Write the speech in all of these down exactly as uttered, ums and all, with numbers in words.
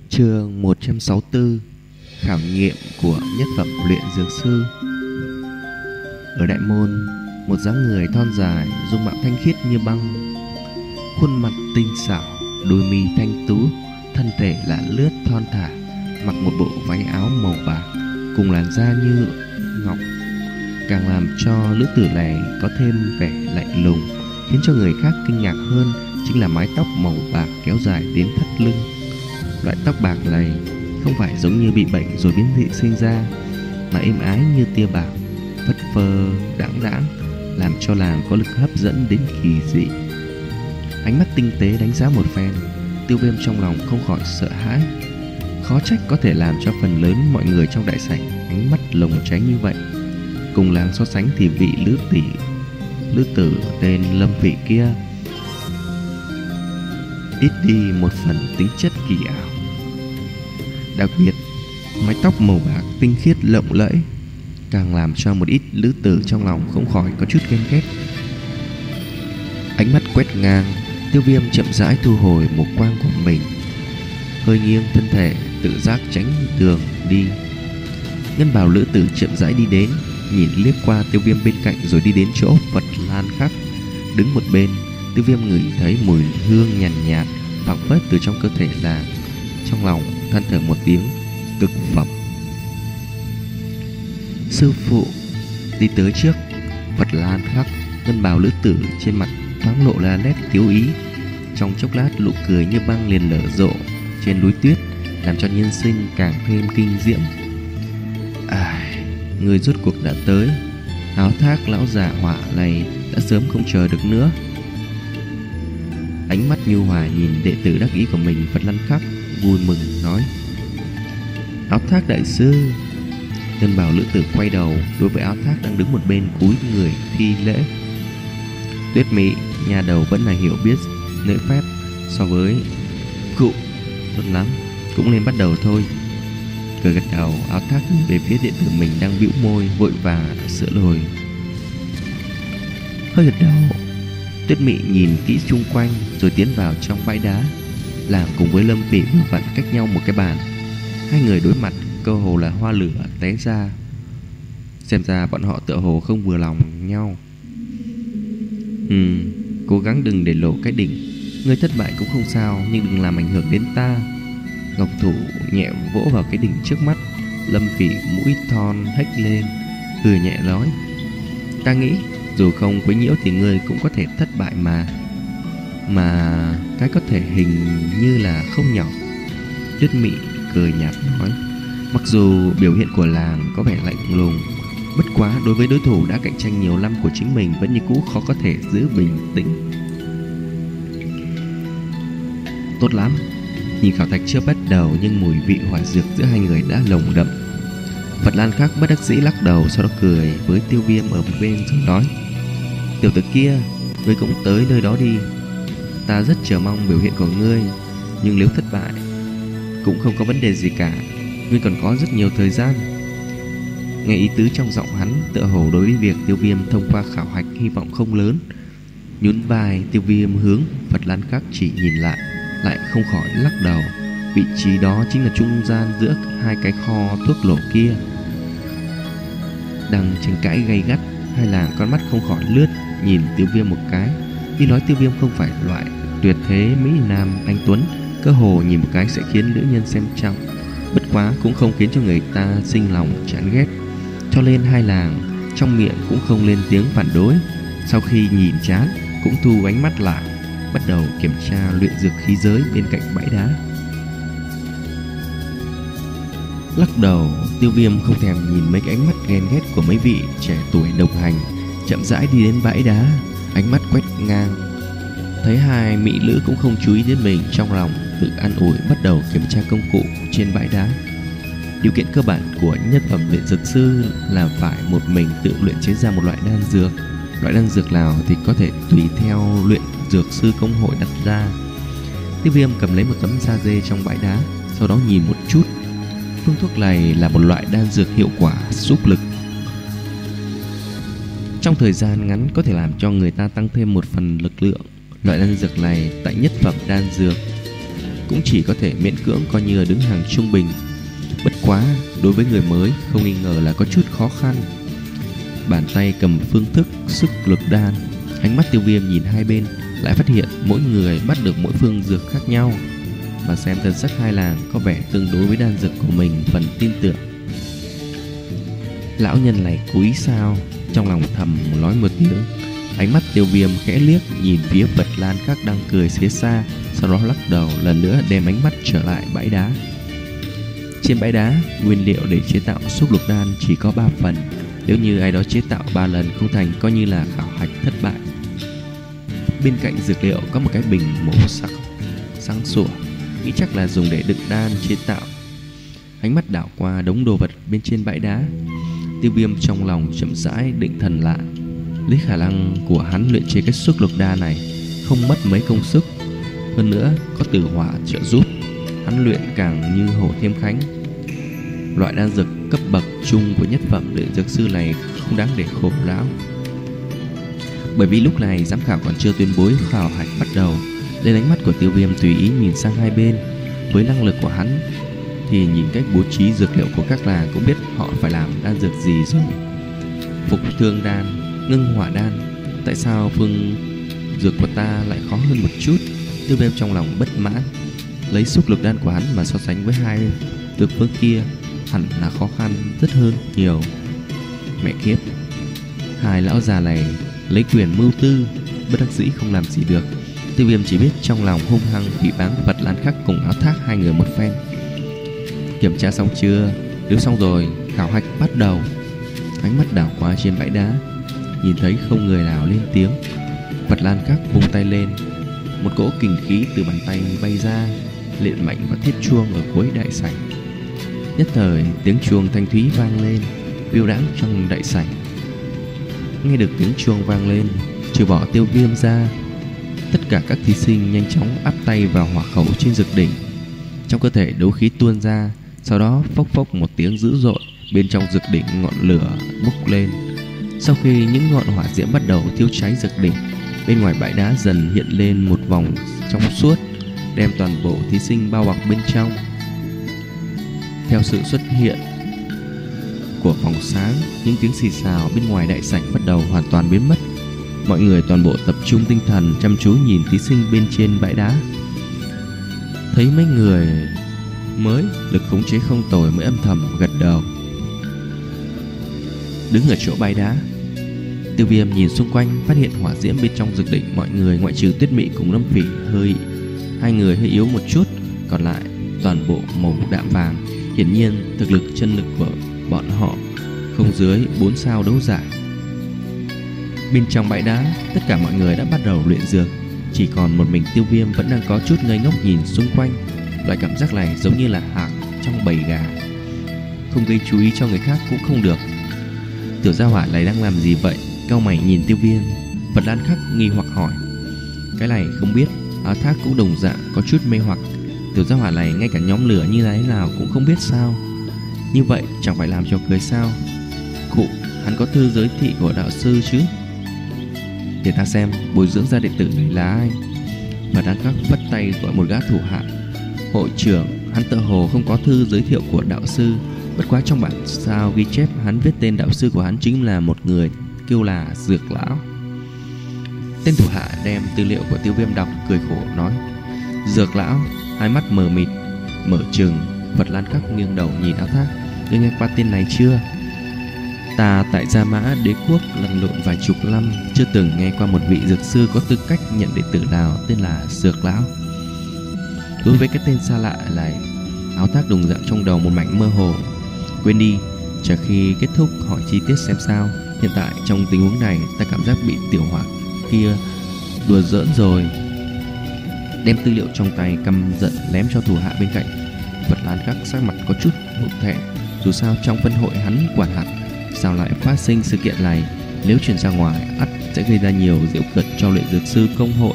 Chương một trăm sáu mươi tư. Khảo nghiệm của nhất phẩm luyện dược sư. Ở đại môn, một dáng người thon dài, dung mạo thanh khiết như băng, khuôn mặt tinh xảo, đôi mi thanh tú, thân thể là lướt thon thả, mặc một bộ váy áo màu bạc cùng làn da như ngọc, càng làm cho nữ tử này có thêm vẻ lạnh lùng. Khiến cho người khác kinh ngạc hơn chính là mái tóc màu bạc kéo dài đến thắt lưng. Loại tóc bạc này không phải giống như bị bệnh rồi biến dị sinh ra, mà êm ái như tia bạc, phất phơ đãng đãng, làm cho làng có lực hấp dẫn đến kỳ dị. Ánh mắt tinh tế đánh giá một phen, Tiêu Viêm trong lòng không khỏi sợ hãi. Khó trách có thể làm cho phần lớn mọi người trong đại sảnh ánh mắt lồng tránh như vậy. Cùng làng so sánh thì vị lữ tỷ lữ tử tên Lâm Phỉ kia ít đi một phần tính chất kỳ ảo. Đặc biệt, mái tóc màu bạc tinh khiết lộng lẫy càng làm cho một ít lữ tử trong lòng không khỏi có chút ghen ghét. Ánh mắt quét ngang, Tiêu Viêm chậm rãi thu hồi một quang của mình, hơi nghiêng thân thể, tự giác tránh đường đi. Ngân bào lữ tử chậm rãi đi đến, nhìn liếc qua Tiêu Viêm bên cạnh rồi đi đến chỗ Vật Lan Khắc. Đứng một bên, Tiêu Viêm ngửi thấy mùi hương nhàn nhạt, nhạt phảng phất từ trong cơ thể làng. Trong lòng than thở một tiếng, cực phẩm. Sư phụ. Đi tới trước Vật Lan Khắc, ngân bào lữ tử trên mặt thoáng lộ ra nét tiếu ý. Trong chốc lát, nụ cười như băng liền nở rộ trên núi tuyết, làm cho nhân sinh càng thêm kinh diễm. À, người rốt cuộc đã tới. Áo thác lão già họa này đã sớm không chờ được nữa. Ánh mắt nhu hòa nhìn đệ tử đắc ý của mình, Vật Lan Khắc vui mừng nói: Áo thác đại sư. Ngân bào lữ tử quay đầu đối với áo thác đang đứng một bên cúi người thi lễ. Tuyết Mị nhà đầu vẫn là hiểu biết lễ phép so với cụ tốt lắm, cũng nên bắt đầu thôi. Cười gật đầu, áo thác nhìn về phía đệ tử mình đang bĩu môi vội vàng sửa lời. Hơi gật đầu, Tuyết Mị nhìn kỹ xung quanh rồi tiến vào trong bãi đá. Làm cùng với Lâm Phỉ vừa vặn cách nhau một cái bàn. Hai người đối mặt, cơ hồ là hoa lửa té ra. Xem ra bọn họ tựa hồ không vừa lòng nhau. Ừm, cố gắng đừng để lộ cái đỉnh. Ngươi thất bại cũng không sao, nhưng đừng làm ảnh hưởng đến ta. Ngọc thủ nhẹ vỗ vào cái đỉnh trước mắt. Lâm Phỉ mũi thon hếch lên, cười nhẹ nói: Ta nghĩ dù không quấy nhiễu thì ngươi cũng có thể thất bại mà. Mà cái có thể hình như là không nhỏ. Tuyết Mị cười nhạt nói: Mặc dù biểu hiện của làng có vẻ lạnh lùng, bất quá đối với đối thủ đã cạnh tranh nhiều năm của chính mình vẫn như cũ khó có thể giữ bình tĩnh. Tốt lắm. Nhìn khảo thạch chưa bắt đầu nhưng mùi vị hỏa dược giữa hai người đã nồng đậm. Vật Lan Khắc bất đắc dĩ lắc đầu, sau đó cười với Tiêu Viêm ở một bên rồi nói: Tiểu tử kia, ngươi cũng tới nơi đó đi. Ta rất chờ mong biểu hiện của ngươi, nhưng nếu thất bại cũng không có vấn đề gì cả. Ngươi còn có rất nhiều thời gian. Nghe ý tứ trong giọng hắn, tựa hồ đối với việc Tiêu Viêm thông qua khảo hạch hy vọng không lớn. Nhún vai, Tiêu Viêm hướng Vật Lan Khắc chỉ nhìn lại, lại không khỏi lắc đầu. Vị trí đó chính là trung gian giữa hai cái kho thuốc nổ kia. Đang tranh cãi gay gắt, hai làng con mắt không khỏi lướt nhìn Tiêu Viêm một cái. Tuy nói Tiêu Viêm không phải loại tuyệt thế mỹ nam anh tuấn, cơ hồ nhìn một cái sẽ khiến nữ nhân xem trọng, bất quá cũng không khiến cho người ta sinh lòng chán ghét. Cho nên hai làng trong miệng cũng không lên tiếng phản đối. Sau khi nhìn chán, cũng thu ánh mắt lại, bắt đầu kiểm tra luyện dược khí giới bên cạnh bãi đá. Lắc đầu, Tiêu Viêm không thèm nhìn mấy cái ánh mắt ghen ghét của mấy vị trẻ tuổi đồng hành, chậm rãi đi đến bãi đá, ánh mắt quét ngang. Thấy hai mỹ nữ cũng không chú ý đến mình, trong lòng tự an ủi, bắt đầu kiểm tra công cụ trên bãi đá. Điều kiện cơ bản của nhất phẩm luyện dược sư là phải một mình tự luyện chế ra một loại đan dược. Loại đan dược nào thì có thể tùy theo luyện dược sư công hội đặt ra. Tiêu Viêm cầm lấy một tấm da dê trong bãi đá, sau đó nhìn một chút. Phương thuốc này là một loại đan dược hiệu quả xúc lực, trong thời gian ngắn có thể làm cho người ta tăng thêm một phần lực lượng. Loại đan dược này tại nhất phẩm đan dược cũng chỉ có thể miễn cưỡng coi như là đứng hàng trung bình. Bất quá đối với người mới không nghi ngờ là có chút khó khăn. Bàn tay cầm phương thức sức lực đan, ánh mắt Tiêu Viêm nhìn hai bên, lại phát hiện mỗi người bắt được mỗi phương dược khác nhau, mà xem thân sắc hai làng có vẻ tương đối với đan dược của mình phần tin tưởng. Lão nhân này cúi sao, trong lòng thầm nói một tiếng. Ánh mắt Tiêu Viêm khẽ liếc nhìn phía Vật Lan Khắc đang cười phía xa, sau đó lắc đầu lần nữa đem ánh mắt trở lại bãi đá. Trên bãi đá, nguyên liệu để chế tạo xúc lục đan chỉ có ba phần. Nếu như ai đó chế tạo ba lần không thành, coi như là khảo hạch thất bại. Bên cạnh dược liệu có một cái bình màu sắc sáng sủa, nghĩ chắc là dùng để đựng đan chế tạo. Ánh mắt đảo qua đống đồ vật bên trên bãi đá, Tiêu Viêm trong lòng chậm rãi định thần lại. Lấy khả năng của hắn luyện chế cái xúc lục đan này không mất mấy công sức, hơn nữa có tử hỏa trợ giúp, hắn luyện càng như hổ thêm cánh. Loại đan dược cấp bậc trung của nhất phẩm luyện dược sư này không đáng để khổ lão. Bởi vì lúc này giám khảo còn chưa tuyên bố khảo hạch bắt đầu, nên ánh mắt của Tiêu Viêm tùy ý nhìn sang hai bên. Với năng lực của hắn thì nhìn cách bố trí dược liệu của các làng cũng biết họ phải làm đan dược gì rồi. Phục thương đan, ngưng hỏa đan, tại sao phương dược của ta lại khó hơn một chút? Tiêu Viêm trong lòng bất mãn. Lấy xúc lực đan của hắn mà so sánh với hai dược phương kia, hẳn là khó khăn rất hơn nhiều. Mẹ kiếp, hai lão già này lấy quyền mưu tư, bất đắc dĩ không làm gì được. Tiêu Viêm chỉ biết trong lòng hung hăng phỉ báng Vật Lan Khắc cùng Áo Thác hai người một phen. Kiểm tra xong chưa? Nếu xong rồi, khảo hạch bắt đầu. Ánh mắt đảo qua trên bãi đá, nhìn thấy không người nào lên tiếng. Vật Lan Khắc vung tay lên, một cỗ kình khí từ bàn tay bay ra, liện mạnh vào thiết chuông ở cuối đại sảnh. Nhất thời tiếng chuông thanh thúy vang lên, phiêu đãng trong đại sảnh. Nghe được tiếng chuông vang lên, trừ bỏ Tiêu Viêm ra, tất cả các thí sinh nhanh chóng áp tay vào hỏa khẩu trên dược đỉnh. Trong cơ thể đấu khí tuôn ra, sau đó phốc phốc một tiếng dữ dội, bên trong dược đỉnh ngọn lửa bốc lên. Sau khi những ngọn hỏa diễm bắt đầu thiêu cháy dược đỉnh, bên ngoài bãi đá dần hiện lên một vòng trong suốt, đem toàn bộ thí sinh bao bọc bên trong. Theo sự xuất hiện của vòng sáng, những tiếng xì xào bên ngoài đại sảnh bắt đầu hoàn toàn biến mất. Mọi người toàn bộ tập trung tinh thần chăm chú nhìn thí sinh bên trên bãi đá. Thấy mấy người mới lực khống chế không tồi mới âm thầm gật đầu. Đứng ở chỗ bãi đá, Tiêu Viêm nhìn xung quanh, phát hiện hỏa diễm bên trong dược đỉnh mọi người ngoại trừ Tuyết Mị cùng Lâm Phỉ hơi hai người hơi yếu một chút, còn lại toàn bộ màu đạm vàng. Hiển nhiên thực lực chân lực của bọn họ không dưới bốn sao đấu giải. Bên trong bãi đá, tất cả mọi người đã bắt đầu luyện dược, chỉ còn một mình Tiêu Viêm vẫn đang có chút ngây ngốc nhìn xung quanh. Loại cảm giác này giống như là hạc trong bầy gà, không gây chú ý cho người khác cũng không được. Tiểu gia hỏa này đang làm gì vậy? Cau mày nhìn Tiêu Viêm. Vật Lan Khắc nghi hoặc hỏi. Cái này không biết. Áo Thác cũng đồng dạng có chút mê hoặc. Tiểu gia hỏa này ngay cả nhóm lửa như thế nào cũng không biết sao? Như vậy chẳng phải làm cho cười sao? Khụ, hắn có thư giới thị của đạo sư chứ? Để ta xem bồi dưỡng ra đệ tử này là ai. Vật Lan Khắc vất tay gọi một gã thủ hạ. Hội trưởng, hắn tự hồ không có thư giới thiệu của đạo sư, bất quá trong bản sao ghi chép hắn viết tên đạo sư của hắn chính là một người kêu là Dược Lão. Tên thủ hạ đem tư liệu của Tiêu Viêm đọc, cười khổ nói. Dược Lão. Hai mắt mờ mịt mở trừng. Vật Lan Khắc nghiêng đầu nhìn Áo Thác. Ngươi nghe qua tên này chưa? Ta tại Gia Mã Đế Quốc lăn lộn vài chục năm, chưa từng nghe qua một vị dược sư có tư cách nhận đệ tử nào tên là Dược Lão. Đối với cái tên xa lạ này, Áo Thác đồng dạng trong đầu một mảnh mơ hồ. Quên đi, chờ khi kết thúc hỏi chi tiết xem sao. Hiện tại trong tình huống này, ta cảm giác bị tiểu hỏa kia đùa giỡn rồi. Đem tư liệu trong tay căm giận ném cho thủ hạ bên cạnh. Vật Lan Khắc sắc mặt có chút hụt hẫng. Dù sao trong phân hội hắn quản hạt, sao lại phát sinh sự kiện này? Nếu truyền ra ngoài, ắt sẽ gây ra nhiều giễu cợt cho luyện dược sư công hội.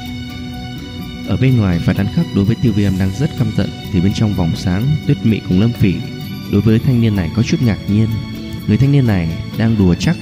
Ở bên ngoài, Vật Lan Khắc đối với Tiêu Viêm đang rất căm giận, thì bên trong vòng sáng, Tuyết Mị cùng Lâm Phỉ đối với thanh niên này có chút ngạc nhiên. Người thanh niên này đang đùa chắc.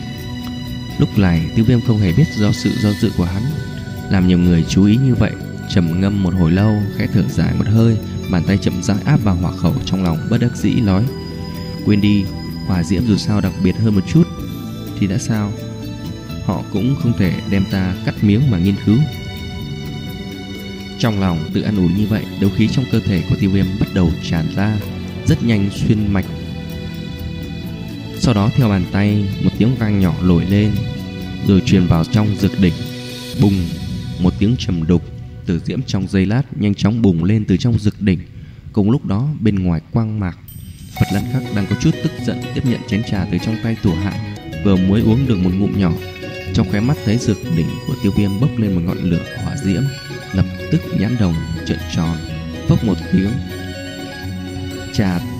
Lúc này Tiêu Viêm không hề biết do sự do dự của hắn làm nhiều người chú ý như vậy, trầm ngâm một hồi lâu, khẽ thở dài một hơi, bàn tay chậm rãi áp vào hỏa khẩu, trong lòng bất đắc dĩ nói: quên đi, hỏa diễm dù sao đặc biệt hơn một chút thì đã sao, họ cũng không thể đem ta cắt miếng mà nghiên cứu. Trong lòng tự an ủi như vậy, đấu khí trong cơ thể của Tiêu Viêm bắt đầu tràn ra, rất nhanh xuyên mạch. Sau đó theo bàn tay, một tiếng vang nhỏ nổi lên, rồi truyền vào trong dược đỉnh. Bùng, một tiếng trầm đục, tử diễm trong giây lát nhanh chóng bùng lên từ trong dược đỉnh. Cùng lúc đó, bên ngoài quang mạc, Phật Lan Khắc đang có chút tức giận tiếp nhận chén trà từ trong tay Thủ Hạ, vừa mới uống được một ngụm nhỏ, trong khóe mắt thấy dược đỉnh của Tiêu Viêm bốc lên một ngọn lửa hỏa diễm, lập tức nhãn đồng trợn tròn, phốc một tiếng, trà